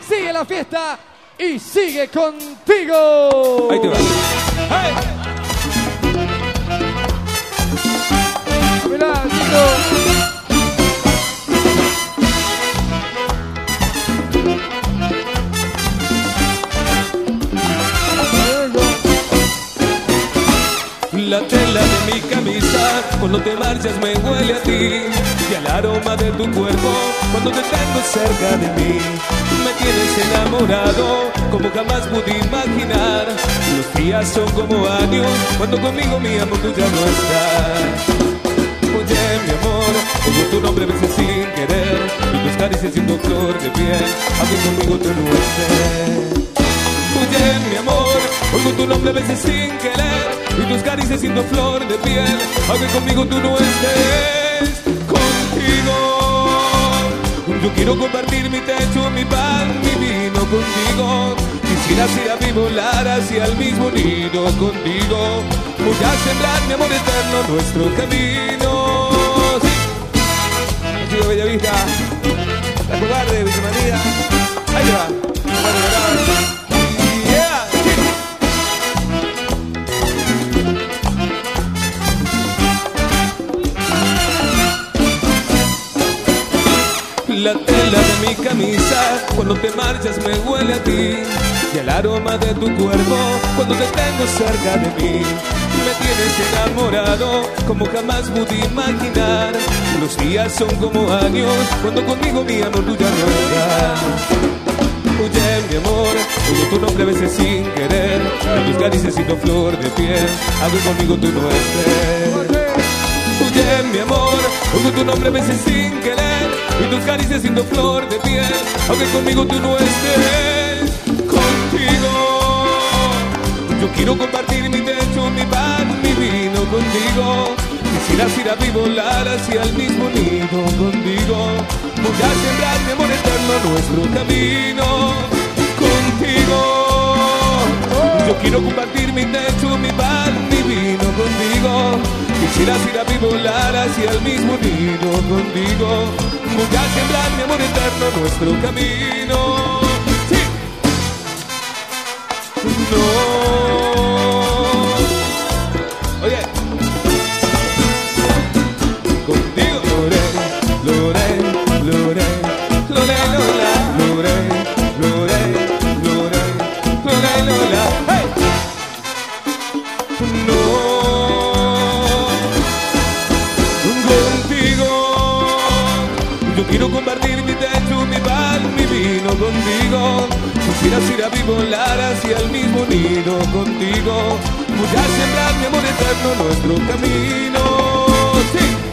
sigue la fiesta y sigue contigo. Ahí te va. ¡Hey! Mirá, chico. La tela de mi camisa, cuando te marchas me huele a ti. Y el aroma de tu cuerpo, cuando te tengo cerca de mí. Me tienes enamorado, como jamás pude imaginar. Los días son como años, cuando conmigo mi amor tú ya no estás. Oye mi amor, oigo tu nombre a veces sin querer. Y tus caricias siendo flor de piel, aunque conmigo tú no estés. Oye mi amor, oigo tu nombre a veces sin querer. Y tus caricias siendo flor de piel, aunque conmigo tú no estés. Contigo yo quiero compartir mi techo, mi pan, mi vino contigo. Quisiera ir a mí volar hacia el mismo nido contigo. Voy a sembrar mi amor eterno nuestro camino. Sí, sigo Bellavista, la cobarde, Villa María. Ahí te va. La tela de mi camisa, cuando te marchas me huele a ti. Y el aroma de tu cuerpo, cuando te tengo cerca de mí. Me tienes enamorado, como jamás pude imaginar. Los días son como años, cuando conmigo mi amor tú ya no estás. Oye mi amor, oigo tu nombre a veces sin querer. Y tus caricias siendo flor de piel, aunque conmigo tú no estés. Oye mi amor, oigo tu nombre a veces sin querer. Y tus caricias siendo flor de piel, aunque conmigo tú no estés. Contigo yo quiero compartir mi techo, mi pan, mi vino contigo. Quisieras ir a mí volar hacia el mismo nido contigo. Voy a sembrar mi amor eterno nuestro camino. Contigo yo quiero compartir mi techo, mi pan, mi vino contigo. Quisieras ir a mí volar hacia el mismo nido contigo. Voy a sembrar mi amor eterno nuestro camino. Sí. No. Oye. Contigo loré, loré, loré, loré, lola, loré, loré, loré, loré, lola. Hey. No. Yo quiero compartir mi techo, mi pan, mi vino contigo. Quisieras ir a mí volar hacia el mismo nido contigo. Voy a sembrar mi amor eterno nuestro camino. Sí.